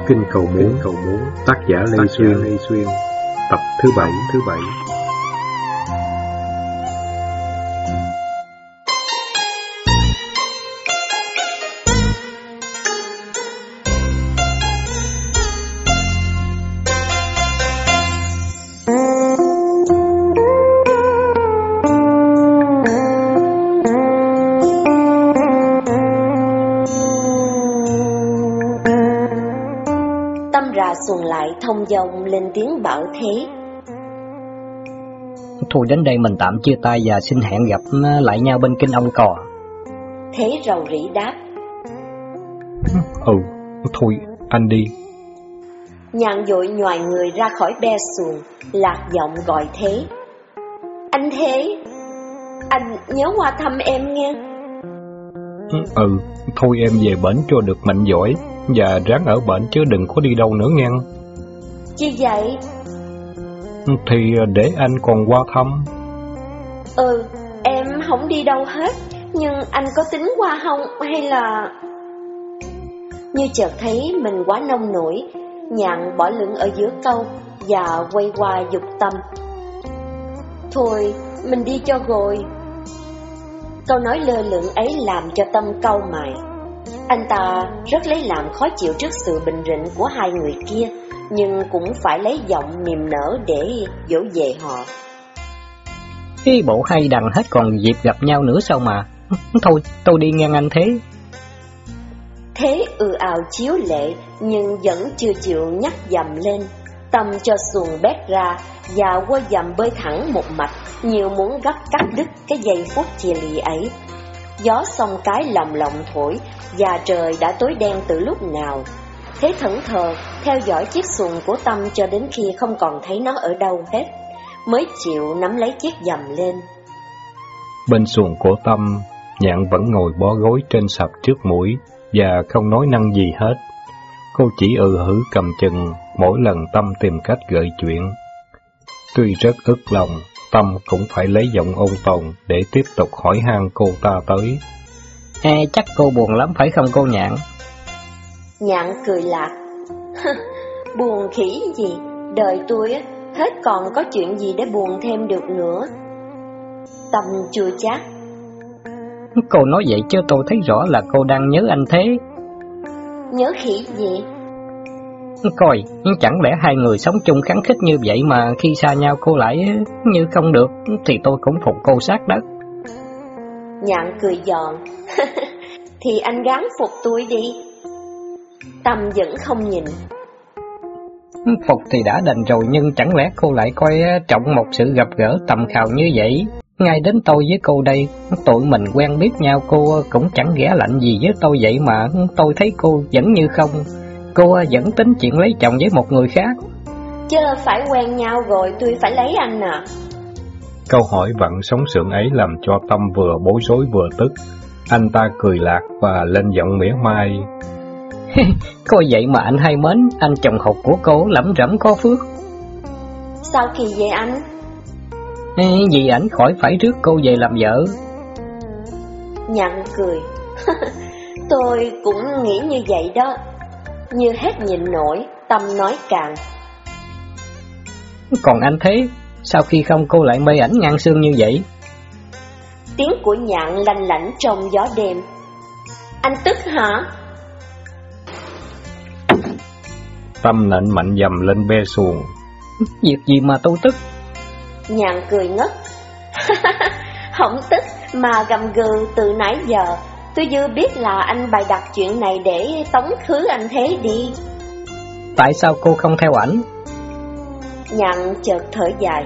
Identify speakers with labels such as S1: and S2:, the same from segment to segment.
S1: Kinh cầu muốn, tác giả Lê Xuyên, tập thứ 7.
S2: Xuồng lại thông dong lên tiếng bảo Thế.
S3: Thôi đến đây mình tạm chia tay và xin hẹn gặp lại nhau bên kinh ông Cò.
S2: Thế rầu rĩ đáp.
S1: Thôi anh đi.
S2: Nhạn vội nhoài người ra khỏi be xuồng, lạc giọng gọi Thế. Anh Thế, anh nhớ qua thăm em nghe.
S1: Thôi em về bển cho được mạnh giỏi, và ráng ở bển chứ đừng có đi đâu nữa nghe.
S2: Chi vậy?
S1: Thì để anh còn qua thăm.
S2: Em không đi đâu hết, nhưng anh có tính qua không hay là... Như chợt thấy mình quá nông nổi, Nhạn bỏ lửng ở giữa câu và quay qua giục Tâm. Thôi, mình đi cho rồi. Câu nói lơ lửng ấy làm cho Tâm cau mày. Anh ta rất lấy làm khó chịu trước sự bình rịnh của hai người kia, nhưng cũng phải lấy giọng niềm nở để dỗ về họ.
S3: Cái bộ hay đằng hết còn dịp gặp nhau nữa sao mà. Thôi tôi đi ngang anh Thế.
S2: Thế ào chiếu lệ nhưng vẫn chưa chịu nhắc dầm lên. Tâm cho xuồng bét ra và quơ dầm bơi thẳng một mạch, nhiều muốn gấp cắt đứt cái giây phút chia ly ấy. Gió sông cái lồng lộng thổi và trời đã tối đen từ lúc nào. Thế thẫn thờ theo dõi chiếc xuồng của Tâm cho đến khi không còn thấy nó ở đâu hết, mới chịu nắm lấy chiếc dầm lên.
S1: Bên xuồng của Tâm, Nhạn vẫn ngồi bó gối trên sập trước mũi và không nói năng gì hết. Cô chỉ hử cầm chừng mỗi lần Tâm tìm cách gợi chuyện. Tuy rất ức lòng, Tâm cũng phải lấy giọng ôn tồn để tiếp tục hỏi han cô ta tới.
S3: Chắc cô buồn lắm phải không cô Nhạn?
S2: Nhạn cười lạc. Buồn khỉ gì, đời tôi hết còn có chuyện gì để buồn thêm được nữa. Tâm chua chát.
S3: Cô nói vậy chứ tôi thấy rõ là cô đang nhớ anh Thế.
S2: Nhớ khỉ gì?
S3: Coi, chẳng lẽ hai người sống chung khăng khít như vậy mà khi xa nhau cô lại như không được, thì tôi cũng phục cô sát đất.
S2: Nhạn cười giòn. Thì anh gắng phục tôi đi. Tâm vẫn không nhìn.
S3: Phục thì đã đành rồi, nhưng chẳng lẽ cô lại coi trọng một sự gặp gỡ tầm khào như vậy? Ngay đến tôi với cô đây, tụi mình quen biết nhau, cô cũng chẳng ghẻ lạnh gì với tôi vậy mà tôi thấy cô vẫn như không. Cô vẫn tính chuyện lấy chồng với một người khác.
S2: Chứ phải quen nhau rồi tôi phải lấy anh à?
S1: Câu hỏi vặn sống sượng ấy làm cho Tâm vừa bối rối vừa tức. Anh ta cười lạc và lên giọng mỉa mai.
S3: Coi vậy mà anh hay mến, anh chồng hụt của cô lẩm rẩm có phước.
S2: Sao kỳ vậy anh?
S3: Vì ảnh khỏi phải rước cô về làm vợ.
S2: Nhạn cười. Tôi cũng nghĩ như vậy đó. Như hết nhịn nổi, Tâm nói càng.
S3: Còn anh Thế, sao khi không cô lại mê ảnh ngang xương như vậy?
S2: Tiếng của Nhạn lanh lảnh trong gió đêm. Anh tức hả?
S1: Tâm nện mạnh dầm lên be xuồng.
S3: Việc gì mà tôi tức?
S2: Nhạn cười ngất. Không tức mà gầm gừ từ nãy giờ. Tôi dư biết là anh bày đặt chuyện này để tống khứ anh Thế đi.
S3: Tại sao cô không theo ảnh?
S2: Nhạn chợt thở dài.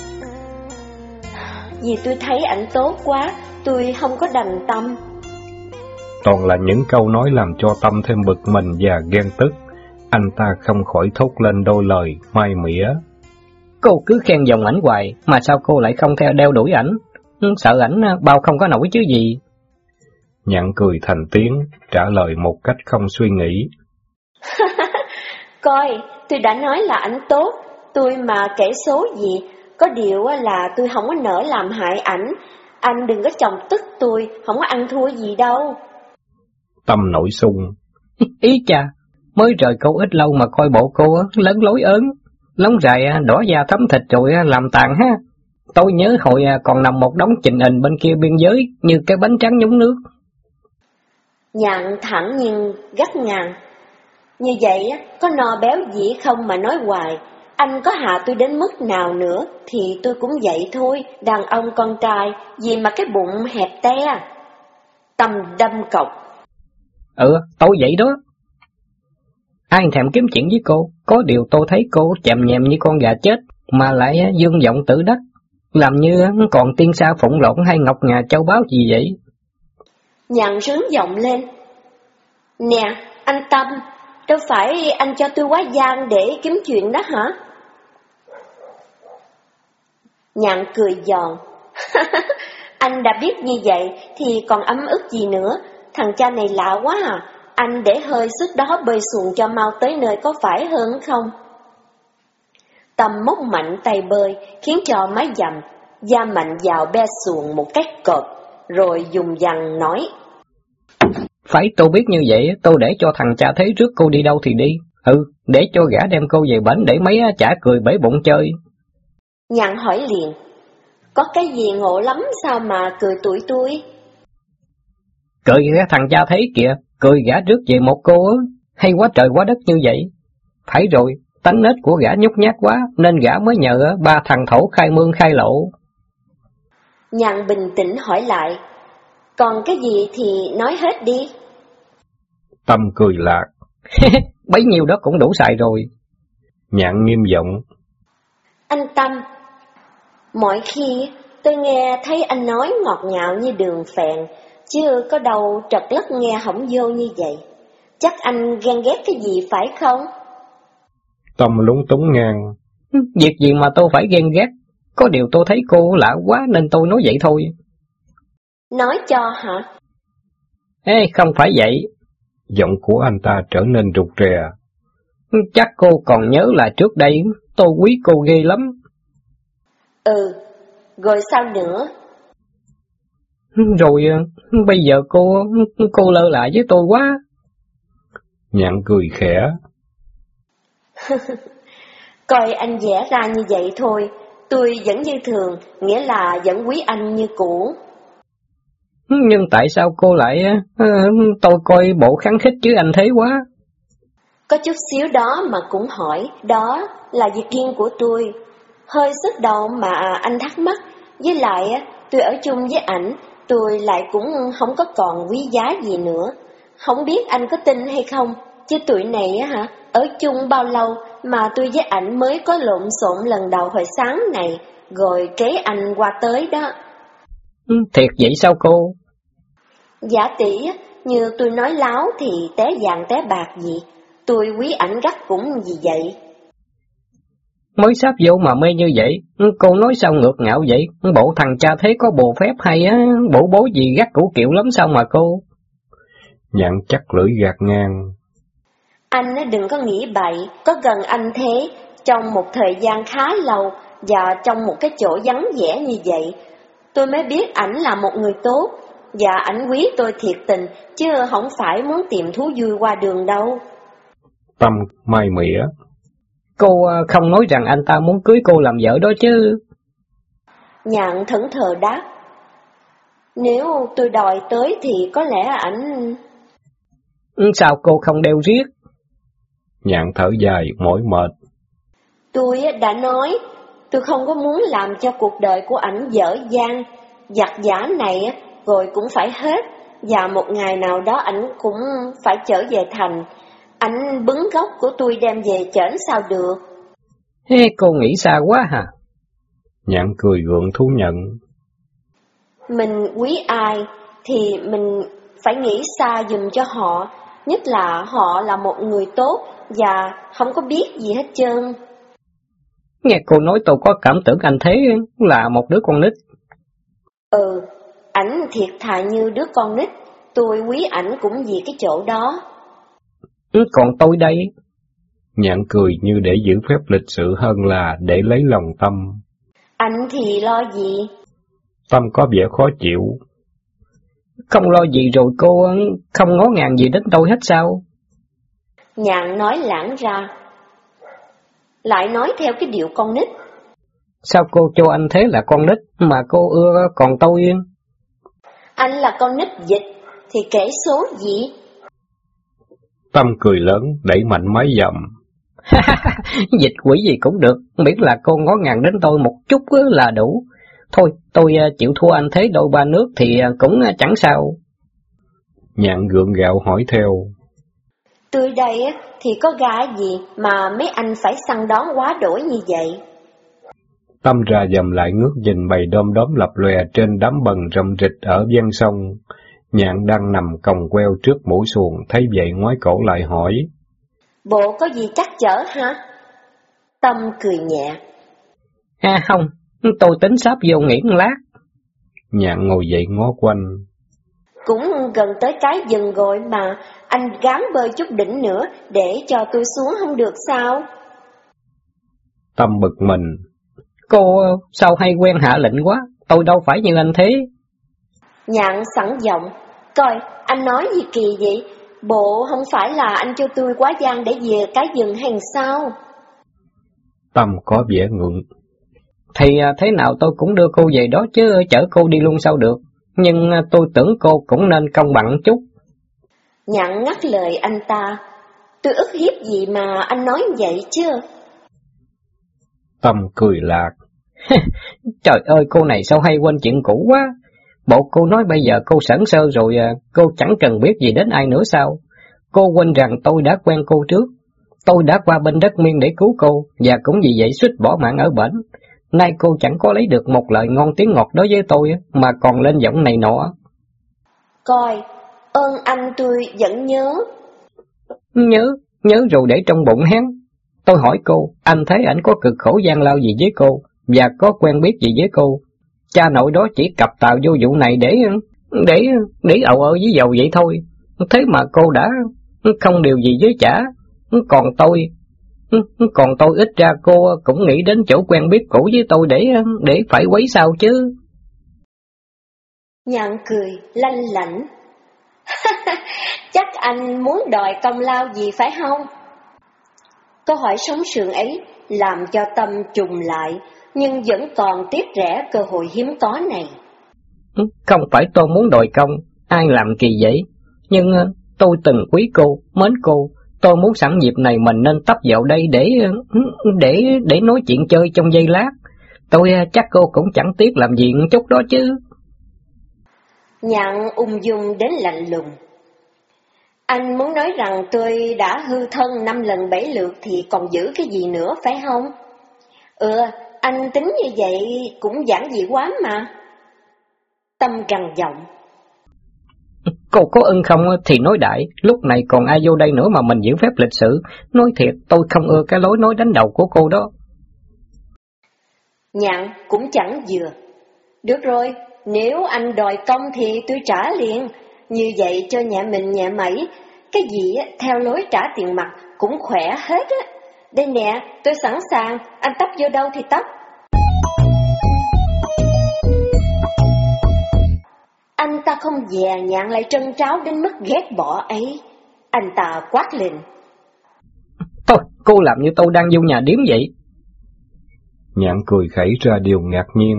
S2: Vì tôi thấy ảnh tốt quá, tôi không có đành tâm.
S1: Toàn là những câu nói làm cho Tâm thêm bực mình và ghen tức. Anh ta không khỏi thốt lên đôi lời mai mỉa.
S3: Cô cứ khen dòng ảnh hoài, mà sao cô lại không theo đeo đuổi ảnh? Sợ ảnh bao không có nổi chứ gì?
S1: Nhạn cười thành tiếng, trả lời một cách không suy nghĩ.
S2: Coi, tôi đã nói là ảnh tốt, tôi mà kể số gì, có điều là tôi không có nỡ làm hại ảnh. Anh đừng có chồng tức tôi, không có ăn thua gì đâu.
S1: Tâm nổi sung.
S3: Ý cha, Mới rời cô ít lâu mà coi bộ cô lớn lối ớn, lóng dài đỏ da thấm thịt rồi làm tàn ha. Tôi nhớ hồi còn nằm một đống chình hình bên kia biên giới như cái bánh tráng nhúng nước.
S2: Nhạn thẳng nhiên gắt ngang. Như vậy có no béo gì không mà nói hoài. Anh có hạ tôi đến mức nào nữa thì tôi cũng vậy thôi. Đàn ông con trai gì mà cái bụng hẹp te. Tâm đâm cọc.
S3: Tôi vậy đó. Ai thèm kiếm chuyện với cô. Có điều tôi thấy cô chèm nhèm như con gà chết, mà lại dương vọng tự đắc, làm như còn tiên sa phụng lộn hay ngọc ngà châu báu gì vậy.
S2: Nhạn rướng giọng lên. Nè, anh Tâm, đâu phải anh cho tôi quá gian để kiếm chuyện đó hả? Nhạn cười giòn. Anh đã biết như vậy thì còn ấm ức gì nữa. Thằng cha này lạ quá à. Anh để hơi sức đó bơi xuồng cho mau tới nơi có phải hơn không? Tâm móc mạnh tay bơi khiến cho máy dầm da mạnh vào be xuồng một cách cộp, rồi dùng dằn nói.
S3: Phải tôi biết như vậy, tôi để cho thằng cha thấy trước cô đi đâu thì đi. Để cho gã đem cô về bển để mấy chả cười bể bụng chơi.
S2: Nhạn hỏi liền. Có cái gì ngộ lắm sao mà cười tụi tôi?
S3: Cười thằng cha thấy kìa, cười gã rước về một cô hay quá trời quá đất như vậy. Phải rồi, tánh nết của gã nhút nhát quá, nên gã mới nhờ ba thằng thổ khai mương khai lộ.
S2: Nhạn bình tĩnh hỏi lại. Còn cái gì thì nói hết đi.
S1: Tâm cười lạc.
S3: Bấy nhiêu đó cũng đủ xài rồi.
S1: Nhạn nghiêm giọng.
S2: Anh Tâm, mọi khi tôi nghe thấy anh nói ngọt ngào như đường phèn, chứ có đâu trật lất nghe hổng vô như vậy. Chắc anh ghen ghét cái gì phải không?
S1: Tâm lúng túng ngang.
S3: Việc gì mà tôi phải ghen ghét. Có điều tôi thấy cô lạ quá nên tôi nói vậy thôi.
S2: Nói cho hả?
S3: Ê, không phải vậy.
S1: Giọng của anh ta trở nên rụt rè.
S3: Chắc cô còn nhớ là trước đây tôi quý cô ghê lắm.
S2: Rồi sao nữa?
S3: Rồi bây giờ cô lơ lại với tôi quá.
S1: Nhạn cười khẽ.
S2: Coi anh vẽ ra như vậy thôi, tôi vẫn như thường, nghĩa là vẫn quý anh như cũ.
S3: Nhưng tại sao cô lại tôi coi bộ kháng khích chứ anh thế quá.
S2: Có chút xíu đó mà cũng hỏi, đó là việc riêng của tôi. Hơi sức đầu mà anh thắc mắc, với lại tôi ở chung với ảnh, tôi lại cũng không có còn quý giá gì nữa. Không biết anh có tin hay không, chứ tụi này ở chung bao lâu mà tôi với ảnh mới có lộn xộn lần đầu hồi sáng này, rồi kế anh qua tới đó.
S3: Thiệt vậy sao cô?
S2: Giả tỷ, như tôi nói láo thì té vàng té bạc gì, tôi quý ảnh gắt cũng vì vậy.
S3: Mới sắp vô mà mê như vậy, cô nói sao ngược ngạo vậy? Bộ thằng cha thế có bồ phép hay bộ bố gì gắt củ kiệu lắm sao mà cô?
S1: Nhạn chắc lưỡi gạt ngang.
S2: Anh đừng có nghĩ bậy, có gần anh thế, trong một thời gian khá lâu và trong một cái chỗ vắng vẻ như vậy, tôi mới biết ảnh là một người tốt, và ảnh quý tôi thiệt tình, chứ không phải muốn tìm thú vui qua đường đâu.
S1: Tâm mai mỉa.
S3: Cô không nói rằng anh ta muốn cưới cô làm vợ đó chứ?
S2: Nhạn thẫn thờ đáp. Nếu tôi đòi tới thì có lẽ ảnh...
S3: Sao cô không đeo riết?
S1: Nhạn thở dài mỏi mệt.
S2: Tôi đã nói, tôi không có muốn làm cho cuộc đời của ảnh dở dang, giặc giả này rồi cũng phải hết, và một ngày nào đó ảnh cũng phải trở về thành. Ảnh bứng gốc của tôi đem về chởn sao được.
S3: Cô nghĩ xa quá hả?
S1: Nhạn cười gượng thú nhận.
S2: Mình quý ai thì mình phải nghĩ xa giùm cho họ, nhất là họ là một người tốt và không có biết gì hết trơn.
S3: Nghe cô nói tôi có cảm tưởng anh thế là một đứa con nít.
S2: Ảnh thiệt thà như đứa con nít, tôi quý ảnh cũng vì cái chỗ đó.
S3: Còn tôi đây?
S1: Nhạn cười như để giữ phép lịch sự hơn là để lấy lòng Tâm.
S2: Anh thì lo gì?
S1: Tâm có vẻ khó chịu.
S3: Không lo gì rồi cô không ngó ngàng gì đến tôi hết sao?
S2: Nhạn nói lãng ra, lại nói theo cái điệu con nít.
S3: Sao cô cho anh Thế là con nít mà cô ưa còn tôi?
S2: Anh là con nít dịch thì kể số gì?
S1: Tâm cười lớn, đẩy mạnh mái dầm.
S3: Dịch quỷ gì cũng được, miễn là cô ngó ngàng đến tôi một chút là đủ. Thôi, tôi chịu thua anh Thế đôi ba nước thì cũng chẳng sao.
S1: Nhạn gượng gạo hỏi theo.
S2: Tôi đây thì có gà gì mà mấy anh phải săn đón quá đổi như vậy?
S1: Tâm ra dầm lại ngước nhìn bầy đom đóm lập lòe trên đám bần rậm rịch ở ven sông. Nhạn đang nằm còng queo trước mũi xuồng, thấy vậy ngoái cổ lại hỏi.
S2: Bộ có gì trắc trở hả? Tâm cười nhẹ.
S3: Không, tôi tính sắp vô nghỉ một lát.
S1: Nhạn ngồi dậy ngó quanh.
S2: Cũng gần tới cái rừng rồi mà, anh gán bơi chút đỉnh nữa để cho tôi xuống không được sao?
S1: Tâm bực mình.
S3: Cô sao hay quen hạ lệnh quá, tôi đâu phải như anh Thế.
S2: Nhạn sẵn giọng, coi anh nói gì kỳ vậy? Bộ không phải là anh cho tôi quá gian để về cái rừng hay sao?
S1: Tâm có vẻ ngượng.
S3: Thì thế nào tôi cũng đưa cô về đó chứ chở cô đi luôn sao được. Nhưng tôi tưởng cô cũng nên công bằng chút.
S2: Nhạn ngắt lời anh ta, tôi ức hiếp gì mà anh nói vậy chứ?
S1: Tâm cười lạc.
S3: Trời ơi, cô này sao hay quên chuyện cũ quá. Bộ cô nói bây giờ cô sẵn sơ rồi, cô chẳng cần biết gì đến ai nữa sao? Cô quên rằng tôi đã quen cô trước. Tôi đã qua bên đất Miên để cứu cô, và cũng vì vậy suýt bỏ mạng ở bển. Nay cô chẳng có lấy được một lời ngon tiếng ngọt đối với tôi, mà còn lên giọng này nọ.
S2: Coi, ơn anh tôi vẫn nhớ.
S3: Nhớ rồi để trong bụng hắn. Tôi hỏi cô, anh thấy ảnh có cực khổ gian lao gì với cô, và có quen biết gì với cô? Cha nội đó chỉ cặp tàu vô vụ này để ậu ơ với dầu vậy thôi. Thế mà cô đã không điều gì với chả. Còn tôi ít ra cô cũng nghĩ đến chỗ quen biết cũ với tôi để phải quấy sao chứ.
S2: Nhạn cười lanh lảnh. Chắc anh muốn đòi công lao gì phải không? Câu hỏi sống sượng ấy làm cho Tâm trùng lại, nhưng vẫn còn tiếc rẻ cơ hội hiếm có này.
S3: Không phải tôi muốn đòi công, ai làm kỳ vậy? Nhưng tôi từng quý cô, mến cô. Tôi muốn sẵn dịp này mình nên tấp vào đây để nói chuyện chơi trong giây lát. Tôi chắc cô cũng chẳng tiếc làm gì một chút đó chứ.
S2: Nhạn ung dung đến lạnh lùng. Anh muốn nói rằng tôi đã hư thân 5 lần 7 lượt thì còn giữ cái gì nữa phải không? Anh tính như vậy cũng giản dị quá mà. Tâm gằn giọng.
S3: Cô có ưng không thì nói đại, lúc này còn ai vô đây nữa mà mình giữ phép lịch sự. Nói thiệt, tôi không ưa cái lối nói đánh đầu của cô đó.
S2: Nhạn cũng chẳng vừa. Được rồi, nếu anh đòi công thì tôi trả liền. Như vậy cho nhà mình nhà mẩy, cái gì theo lối trả tiền mặt cũng khỏe hết á. Đây nè, tôi sẵn sàng, anh tấp vô đâu thì tấp. Anh ta không dè Nhạn lại trân tráo đến mức ghét bỏ ấy. Anh ta quát lên.
S3: Thôi, cô làm như tôi đang vô nhà điếm vậy.
S1: Nhạn cười khẩy ra điều ngạc nhiên.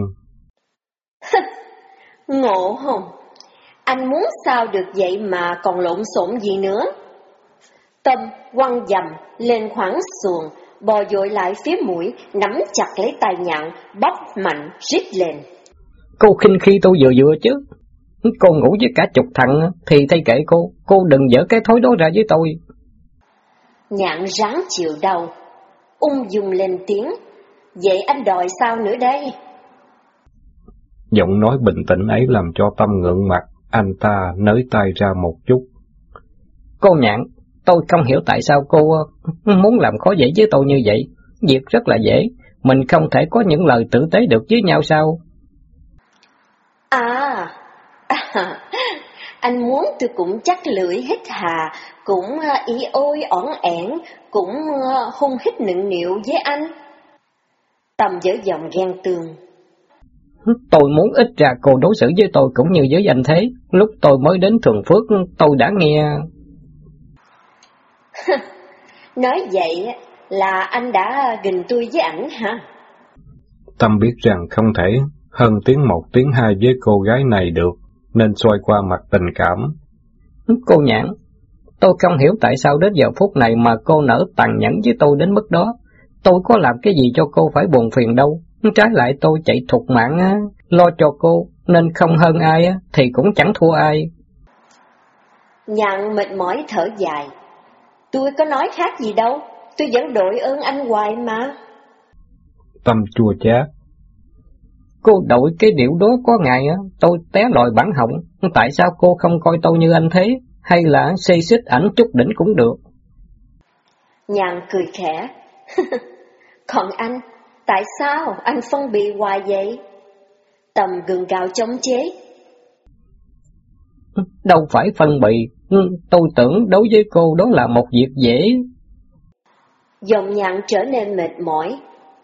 S2: Ngộ không? Anh muốn sao được vậy mà còn lộn xộn gì nữa? Tâm quăng dầm lên khoảng xuồng, bò dội lại phía mũi, nắm chặt lấy tay Nhạn, bóp mạnh, rít lên.
S3: Cô khinh khi tôi vừa chứ. Cô ngủ với cả chục thằng thì thay kệ cô đừng dở cái thói đó ra với tôi.
S2: Nhạn ráng chịu đau, ung dung lên tiếng. Vậy anh đòi sao nữa đây?
S1: Giọng nói bình tĩnh ấy làm cho Tâm ngượng mặt, anh ta nới tay ra một chút.
S3: Cô Nhạn, tôi không hiểu tại sao cô muốn làm khó dễ với tôi như vậy. Việc rất là dễ, mình không thể có những lời tử tế được với nhau sao?
S2: Anh muốn tôi cũng chắc lưỡi hít hà, cũng ý ôi ỏn ẻn, cũng hung hít nựng nịu với anh. Tâm dở giọng ghen tương.
S3: Tôi muốn ít ra cô đối xử với tôi cũng như với anh Thế. Lúc tôi mới đến Thường Phước tôi đã nghe.
S2: Nói vậy là anh đã gìn tôi với ảnh hả?
S1: Tâm biết rằng không thể hơn tiếng một tiếng hai với cô gái này được, nên xoay qua mặt tình cảm.
S3: Cô Nhạn, tôi không hiểu tại sao đến giờ phút này mà cô nỡ tàn nhẫn với tôi đến mức đó. Tôi có làm cái gì cho cô phải buồn phiền đâu. Trái lại tôi chạy thục mạng lo cho cô, nên không hơn ai thì cũng chẳng thua ai.
S2: Nhạn mệt mỏi thở dài. Tôi có nói khác gì đâu, tôi vẫn đội ơn anh hoài mà.
S1: Tâm chua chát.
S3: Cô đội cái điệu đó có ngày tôi té lòi bản họng. Tại sao cô không coi tôi như anh thế? Hay là xê xích ảnh chút đỉnh cũng được?
S2: Nhạn cười khẽ. Còn anh, tại sao anh phân bì hoài vậy? Tâm gượng gạo chống chế.
S3: Đâu phải phân bì, tôi tưởng đối với cô đó là một việc dễ.
S2: Giọng Nhạn trở nên mệt mỏi.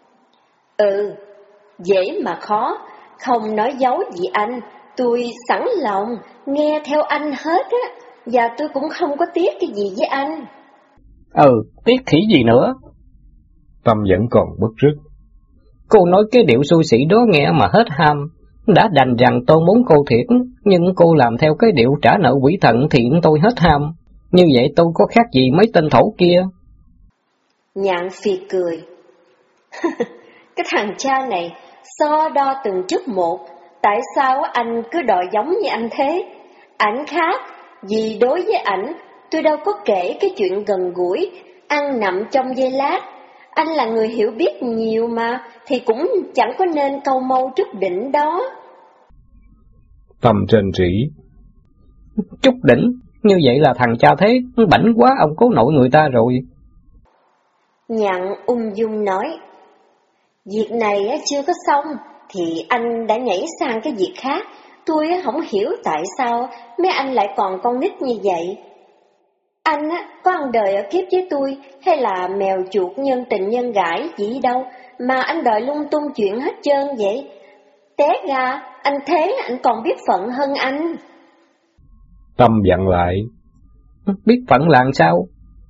S2: Dễ mà khó, không nói dấu gì anh, tôi sẵn lòng nghe theo anh hết á, và tôi cũng không có tiếc cái gì với anh.
S3: Tiếc khỉ gì nữa?
S1: Tâm vẫn còn bứt rứt.
S3: Cô nói cái điệu xui xỉ đó nghe mà hết ham. Đã đành rằng tôi muốn cô thiệt, nhưng cô làm theo cái điệu trả nợ quỷ thần thì tôi hết ham. Như vậy tôi có khác gì mấy tên thổ kia?
S2: Nhạn phì cười. Cái thằng cha này so đo từng chút một. Tại sao anh cứ đòi giống như anh thế? Ảnh khác, vì đối với ảnh tôi đâu có kể cái chuyện gần gũi, ăn nằm trong giây lát. Anh là người hiểu biết nhiều mà, thì cũng chẳng có nên câu mâu chút đỉnh đó.
S1: Tâm rên rỉ.
S3: Chút đỉnh? Như vậy là thằng cha thế, bảnh quá ông cố nội người ta rồi.
S2: Nhạn ung dung nói. Việc này chưa có xong, thì anh đã nhảy sang cái việc khác. Tôi không hiểu tại sao mấy anh lại còn con nít như vậy. Anh có ăn đời ở kiếp với tôi, hay là mèo chuột nhân tình nhân gãi gì đâu, mà anh đòi lung tung chuyện hết trơn vậy? Té ra, anh thế anh còn biết phận hơn anh.
S1: Tâm dặn lại.
S3: Biết phận là sao?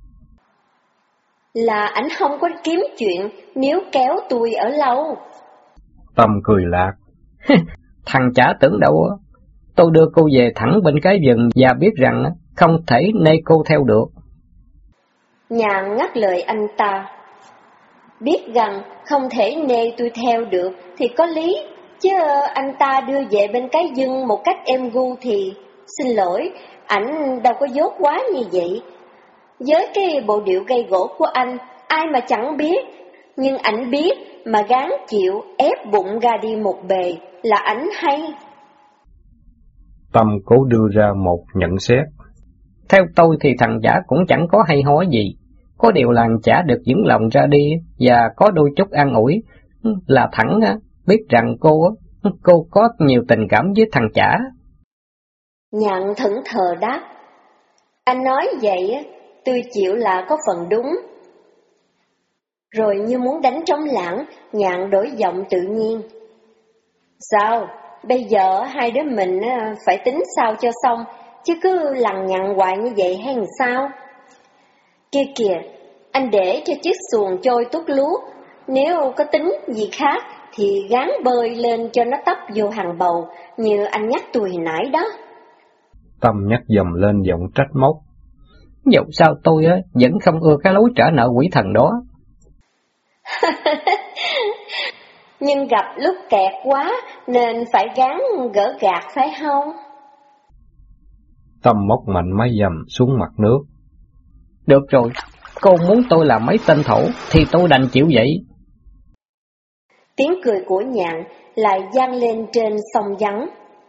S2: Là anh không có kiếm chuyện nếu kéo tôi ở lâu.
S1: Tâm cười lạc.
S3: Thằng chả tưởng đâu. Tôi đưa cô về thẳng bên cái vườn và biết rằng không thể nê cô theo được.
S2: Nhạn ngắt lời anh ta. Biết rằng không thể nê tôi theo được thì có lý, chứ anh ta đưa về bên cái vườn một cách êm gu thì, xin lỗi, ảnh đâu có dốt quá như vậy. Với cái bộ điệu gây gỗ của anh, ai mà chẳng biết, nhưng ảnh biết mà gán chịu ép bụng ra đi một bề là ảnh hay.
S1: Tâm cố đưa ra một nhận xét.
S3: Theo tôi thì thằng chả cũng chẳng có hay ho gì. Có điều là chả được vững lòng ra đi và có đôi chút an ủi là thẳng biết rằng cô có nhiều tình cảm với thằng chả.
S2: Nhạn thẫn thờ đáp. Anh nói vậy tôi chịu là có phần đúng. Rồi như muốn đánh trống lãng, Nhạn đổi giọng tự nhiên. Sao? Bây giờ hai đứa mình phải tính sao cho xong, chứ cứ lằng nhằng hoài như vậy hay sao? Kia kìa, anh để cho chiếc xuồng trôi tuốt lúa, nếu có tính gì khác thì gán bơi lên cho nó tấp vô hàng bầu, như anh nhắc tôi hồi nãy đó.
S1: Tâm nhắc dầm lên giọng trách móc.
S3: Dẫu sao tôi vẫn không ưa cái lối trả nợ quỷ thần đó.
S2: Nhưng gặp lúc kẹt quá nên phải gán gỡ gạt phải không?
S1: Tâm móc mạnh máy dầm xuống mặt nước.
S3: Được rồi, cô muốn tôi làm mấy tên thổ thì tôi đành chịu vậy.
S2: Tiếng cười của Nhạn lại vang lên trên sông vắng.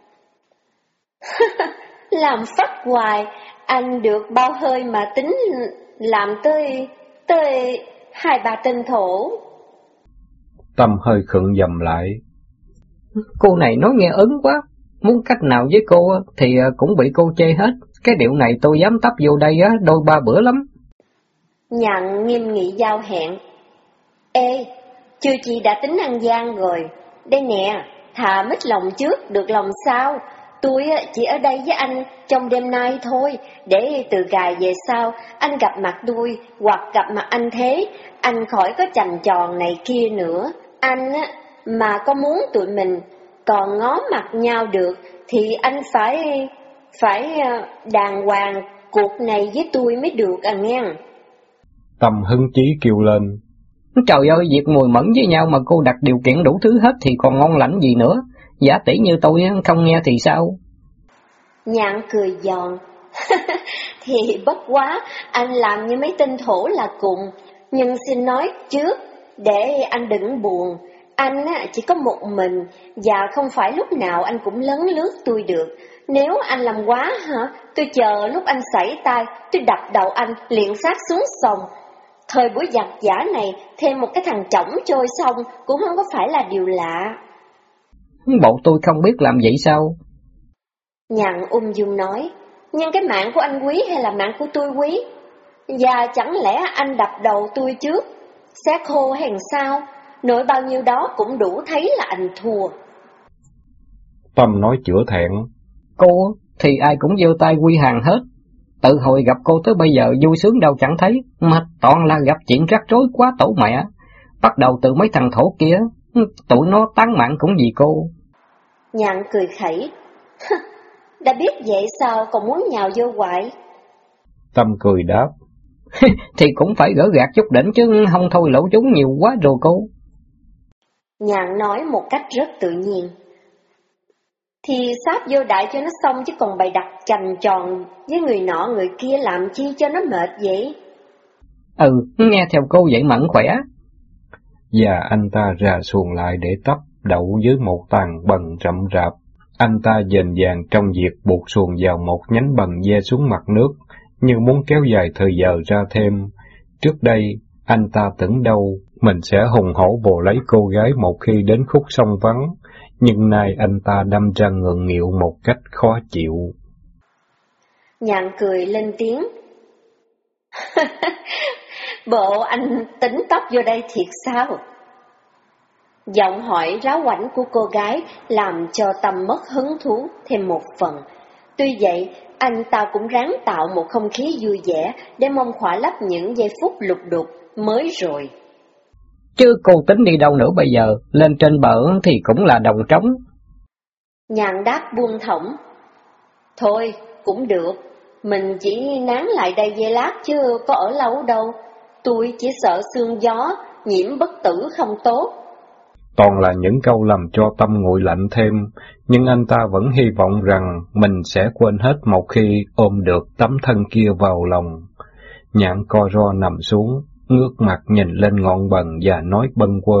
S2: Làm phắt hoài, anh được bao hơi mà tính làm tới 2-3 tên thổ.
S1: Tâm hơi khựng dầm lại.
S3: Cô này nói nghe ớn quá, muốn cách nào với cô thì cũng bị cô chê hết. Cái điệu này tôi dám tấp vô đây đôi ba bữa lắm.
S2: Nhạn nghiêm nghị giao hẹn. Ê, chưa chị đã tính ăn gian rồi. Đây nè, thà mít lòng trước được lòng sau. tôi chỉ ở đây với anh trong đêm nay thôi, để từ gài về sau, anh gặp mặt tôi hoặc gặp mặt anh thế, anh khỏi có chành tròn này kia nữa. Anh mà có muốn tụi mình còn ngó mặt nhau được, thì anh phải đàng hoàng cuộc này với tôi mới được nghe.
S1: Tâm hứng chí kêu lên.
S3: Trời ơi, việc mùi mẫn với nhau mà cô đặt điều kiện đủ thứ hết thì còn ngon lành gì nữa. Giả tỷ như tôi không nghe thì sao?
S2: Nhạn cười giòn. Thì bất quá, anh làm như mấy tên thổ là cùng. Nhưng xin nói trước, để anh đừng buồn. Anh chỉ có một mình, và không phải lúc nào anh cũng lấn lướt tôi được. Nếu anh làm quá tôi chờ lúc anh sảy tay, tôi đập đầu anh liền sát xuống sông. Thời buổi giặc giả này, thêm một cái thằng chổng trôi sông cũng không có phải là điều lạ.
S3: Bộ tôi không biết làm vậy sao?
S2: Nhạn ung dung nói, nhưng cái mạng của anh quý hay là mạng của tôi quý? Và chẳng lẽ anh đập đầu tôi trước, xác khô hay sao? Nội bao nhiêu đó cũng đủ thấy là anh thua.
S1: Tâm nói chữa thẹn.
S3: Cô thì ai cũng giơ tay quy hàng hết. Tự hồi gặp cô tới bây giờ vui sướng đâu chẳng thấy, mà toàn là gặp chuyện rắc rối quá tổ mẹ. Bắt đầu từ mấy thằng thổ kia, tụi nó tán mạng cũng vì cô.
S2: Nhạn cười khẩy. Đã biết vậy sao còn muốn nhào vô hoài?
S1: Tâm cười đáp.
S3: Thì cũng phải gỡ gạt chút đỉnh chứ không thôi lỗ chúng nhiều quá rồi cô.
S2: Nhạn nói một cách rất tự nhiên. Thì sáp vô đại cho nó xong chứ còn bày đặt chành tròn với người nọ người kia làm chi cho nó mệt vậy?
S3: Nghe theo cô vậy mẫn khỏe.
S1: Và anh ta rà xuồng lại để tấp đậu dưới một tàn bần rậm rạp. Anh ta dền dàng trong việc buộc xuồng vào một nhánh bần ve xuống mặt nước, như muốn kéo dài thời giờ ra thêm. Trước đây, anh ta tưởng đâu mình sẽ hùng hổ vồ lấy cô gái một khi đến khúc sông vắng, nhưng nay anh ta đâm ra ngượng nghịu một cách khó chịu.
S2: Nhạn cười lên tiếng. Bộ anh tính tóc vô đây thiệt sao? Giọng hỏi ráo quảnh của cô gái làm cho Tâm mất hứng thú thêm một phần. Tuy vậy, anh ta cũng ráng tạo một không khí vui vẻ để mong khỏa lấp những giây phút lục đục mới rồi.
S3: Chứ cô tính đi đâu nữa bây giờ, lên trên bờ thì cũng là đồng trống.
S2: Nhạn đáp buông thõng. Thôi, cũng được, mình chỉ nán lại đây giây lát chứ có ở lâu đâu. Tôi chỉ sợ sương gió, nhiễm bất tử không tốt.
S1: Toàn là những câu làm cho Tâm nguội lạnh thêm, nhưng anh ta vẫn hy vọng rằng mình sẽ quên hết một khi ôm được tấm thân kia vào lòng. Nhạn co ro nằm xuống, ngước mặt nhìn lên ngọn bần và nói bâng quơ.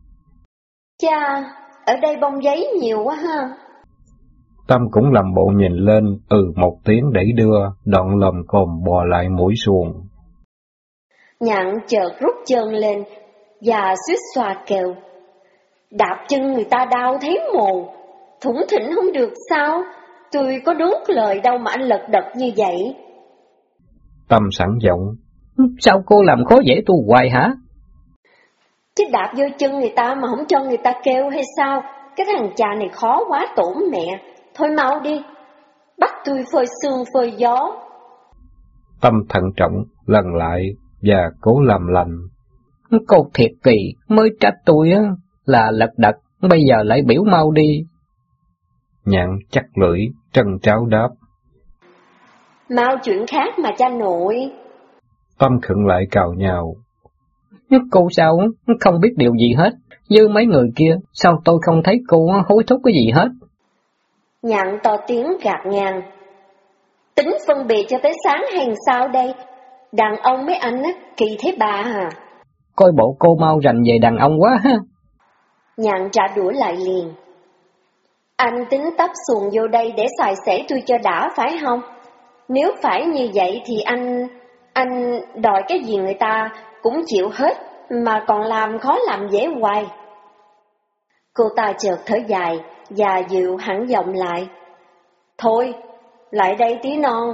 S2: Chà, ở đây bông giấy nhiều quá ha.
S1: Tâm cũng làm bộ nhìn lên, một tiếng đẩy đưa, đoạn lầm cồm bò lại mũi xuồng.
S2: Nhạn chợt rút chân lên và suýt xoa kêu. Đạp chân người ta đau thấy mồ, thủng thỉnh không được sao? Tôi có đúng lời đâu mà anh lật đật như vậy.
S1: Tâm sẵn giọng.
S3: Sao cô làm khó dễ tôi hoài hả?
S2: Chứ đạp vô chân người ta mà không cho người ta kêu hay sao? Cái thằng cha này khó quá tổn mẹ. Thôi mau đi, bắt tôi phơi sương phơi gió.
S1: Tâm thận trọng, lần lại và cố làm lành.
S3: Cô thiệt kỳ, mới trách tôi là lật đật, bây giờ lại biểu mau đi.
S1: Nhạn chắc lưỡi, trân tráo đáp.
S2: Mau chuyện khác mà cha nội.
S1: Tâm khựng lại cào nhào.
S3: Cô sao không biết điều gì hết, như mấy người kia, sao tôi không thấy cô hối thúc cái gì hết?
S2: Nhạn to tiếng gạt ngang. Tính phân biệt cho tới sáng hay sao đây? Đàn ông mấy anh kỳ thế bà hả?
S3: Coi bộ cô mau rành về đàn ông quá ha.
S2: Nhạn trả đũa lại liền. Anh tính tấp xuồng vô đây để xài xể tôi cho đã phải không? Nếu phải như vậy thì anh đòi cái gì người ta cũng chịu hết, mà còn làm khó làm dễ hoài. Cô ta chợt thở dài và dịu hẳn giọng lại. Thôi, lại đây tí non.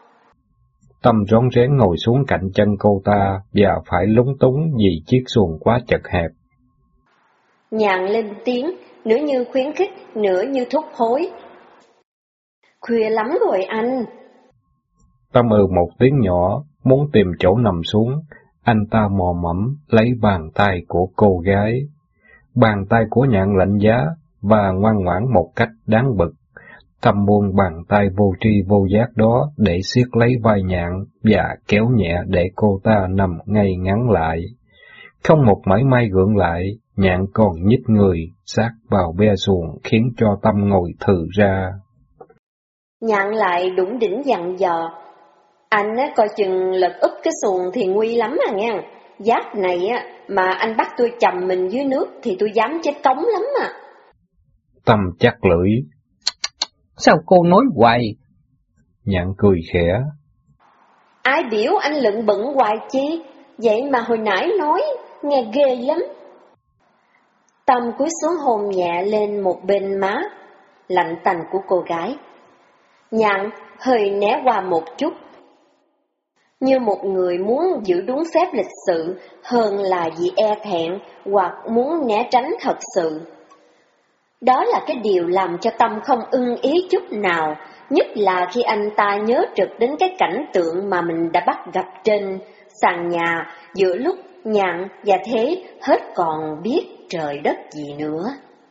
S1: Tâm rón rén ngồi xuống cạnh chân cô ta và phải lúng túng vì chiếc xuồng quá chật hẹp.
S2: Nhạn lên tiếng, nửa như khuyến khích, nửa như thúc hối. Khuya lắm rồi anh.
S1: Tâm một tiếng nhỏ, muốn tìm chỗ nằm xuống, anh ta mò mẫm lấy bàn tay của cô gái. Bàn tay của Nhạn lạnh giá và ngoan ngoãn một cách đáng bực. Tâm buông bàn tay vô tri vô giác đó để siết lấy vai Nhạn và kéo nhẹ để cô ta nằm ngay ngắn lại. Không một mảy may gượng lại, Nhạn còn nhích người sát vào be xuồng khiến cho Tâm ngồi thừ ra.
S2: Nhạn lại đủng đỉnh dặn dò. Anh coi chừng lật úp cái xuồng thì nguy lắm à nghe. Giáp này mà anh bắt tôi chầm mình dưới nước thì tôi dám chết cống lắm à.
S1: Tâm chắc lưỡi.
S3: Sao cô nói hoài?
S1: Nhạn cười khẽ.
S2: Ai biểu anh lựng bận hoài chi, vậy mà hồi nãy nói, nghe ghê lắm. Tâm cúi xuống hôn nhẹ lên một bên má lạnh tành của cô gái. Nhạn hơi né qua một chút, như một người muốn giữ đúng phép lịch sự hơn là vì e thẹn hoặc muốn né tránh thật sự. Đó là cái điều làm cho Tâm không ưng ý chút nào, nhất là khi anh ta nhớ trực đến cái cảnh tượng mà mình đã bắt gặp trên sàn nhà giữa lúc Nhạn và Thế hết còn biết trời đất gì nữa.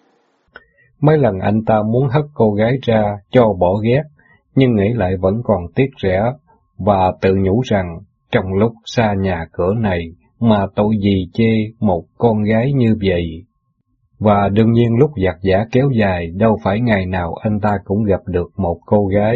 S1: Mấy lần anh ta muốn hất cô gái ra cho bỏ ghét, nhưng nghĩ lại vẫn còn tiếc rẻ, và tự nhủ rằng trong lúc xa nhà cửa này mà tội gì chê một con gái như vậy. Và đương nhiên lúc giặc giả kéo dài, đâu phải ngày nào anh ta cũng gặp được một cô gái.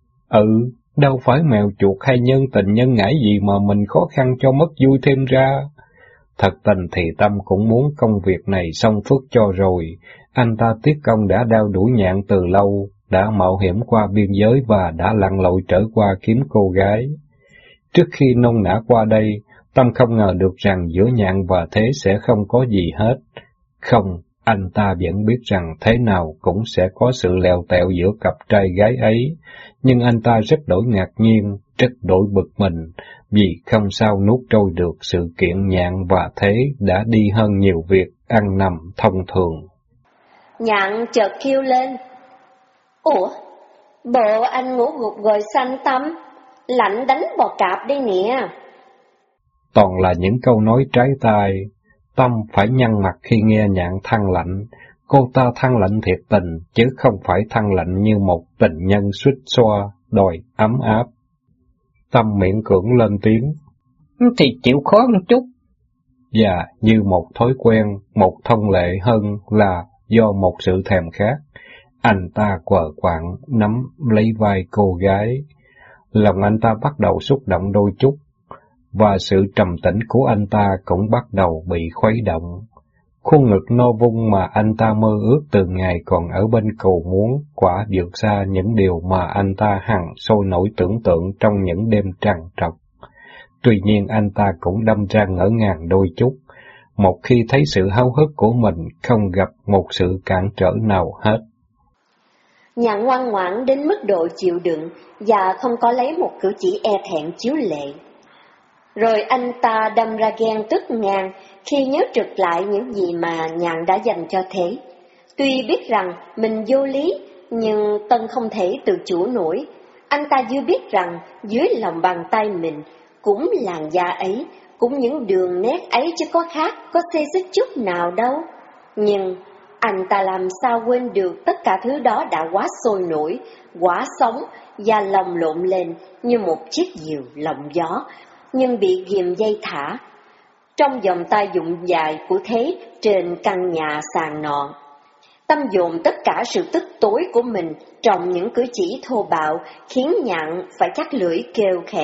S1: Đâu phải mèo chuột hay nhân tình nhân ngãi gì mà mình khó khăn cho mất vui thêm ra. Thật tình thì Tâm cũng muốn công việc này xong phức cho rồi. Anh ta tiếc công đã đeo đuổi Nhạn từ lâu, đã mạo hiểm qua biên giới và đã lặn lội trở qua kiếm cô gái. Trước khi nôn nã qua đây, Tâm không ngờ được rằng giữa Nhạn và Thế sẽ không có gì hết. Không, anh ta vẫn biết rằng thế nào cũng sẽ có sự lèo tẹo giữa cặp trai gái ấy, nhưng anh ta rất đổi ngạc nhiên, rất đổi bực mình, vì không sao nuốt trôi được sự kiện Nhạn và Thế đã đi hơn nhiều việc ăn nằm thông thường.
S2: Nhạn chợt kêu lên. Ủa, bộ anh ngủ gục rồi xanh Tâm, lạnh đánh bò cạp đây nè.
S1: Toàn là những câu nói trái tai. Tâm phải nhăn mặt khi nghe Nhạn than lạnh. Cô ta than lạnh thiệt tình, chứ không phải than lạnh như một tình nhân suýt xoa, đòi ấm áp. Tâm miễn cưỡng lên tiếng.
S3: Thì chịu khó một chút.
S1: Và như một thói quen, một thông lệ hơn là do một sự thèm khát, anh ta quờ quạng nắm lấy vai cô gái. Lòng anh ta bắt đầu xúc động đôi chút, và sự trầm tĩnh của anh ta cũng bắt đầu bị khuấy động. Khuôn ngực no vung mà anh ta mơ ước từ ngày còn ở bên cầu muốn quả vượt xa những điều mà anh ta hằng sôi nổi tưởng tượng trong những đêm trằn trọc. Tuy nhiên anh ta cũng đâm ra ngỡ ngàng đôi chút, một khi thấy sự háo hức của mình không gặp một sự cản trở nào hết.
S2: Nhạn ngoan ngoãn đến mức độ chịu đựng và không có lấy một cử chỉ e thẹn chiếu lệ. Rồi anh ta đâm ra ghen tức ngàn khi nhớ trực lại những gì mà Nhạn đã dành cho Thế. Tuy biết rằng mình vô lý, nhưng Tân không thể tự chủ nổi. Anh ta dư biết rằng dưới lòng bàn tay mình cũng làn da ấy, cũng những đường nét ấy chứ có khác, có xê xích chút nào đâu. Nhưng anh ta làm sao quên được tất cả thứ đó đã quá sôi nổi, quá sống và lồng lộn lên như một chiếc diều lộng gió, nhưng bị ghìm dây thả trong vòng tay dụng dài của Thế trên căn nhà sàn nọ. Tâm dồn tất cả sự tức tối của mình trong những cử chỉ thô bạo khiến Nhạn phải chắc lưỡi kêu khẽ.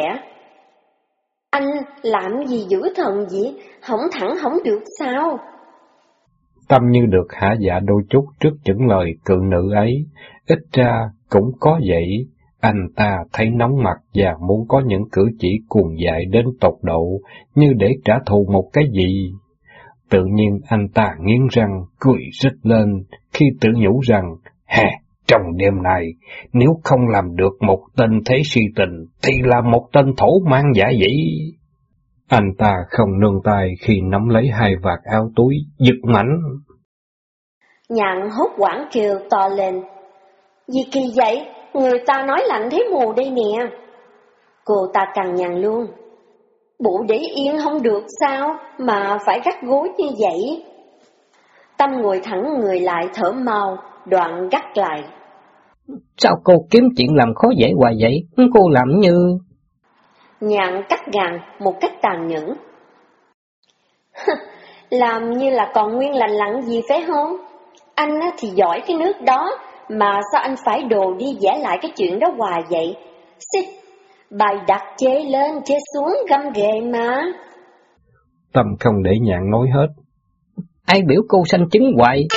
S2: Anh làm gì dữ thần gì, hỏng thẳng hỏng được sao?
S1: Tâm như được hả dạ đôi chút trước những lời cự nữ ấy, ít ra cũng có vậy. Anh ta thấy nóng mặt và muốn có những cử chỉ cuồng dại đến tột độ, như để trả thù một cái gì. Tự nhiên anh ta nghiến răng, cười rít lên, khi tự nhủ rằng, trong đêm này, nếu không làm được một tên thế si tình, thì là một tên thổ mang giả dĩ. Anh ta không nương tay khi nắm lấy hai vạt áo túi, giật mạnh.
S2: Nhạn hốt hoảng kêu to lên. Gì kỳ vậy? người ta nói lạnh thấy mù đây nè. Cô ta cằn nhằn luôn. Bộ để yên không được sao, mà phải gắt gối như vậy. Tâm ngồi thẳng người lại thở mau, đoạn gắt lại.
S3: Sao cô kiếm chuyện làm khó dễ hoài vậy? Cô làm như...
S2: Nhạn cắt gàn một cách tàn nhẫn. Làm như là còn nguyên lành lặn gì phải không? Anh thì giỏi cái nước đó, mà sao anh phải đồ đi vẽ lại cái chuyện đó hoài vậy? Xích, bài đặt chê lên chê xuống găm ghề mà.
S1: Tâm không để Nhạn nói hết.
S3: Ai biểu cô sanh chứng hoài,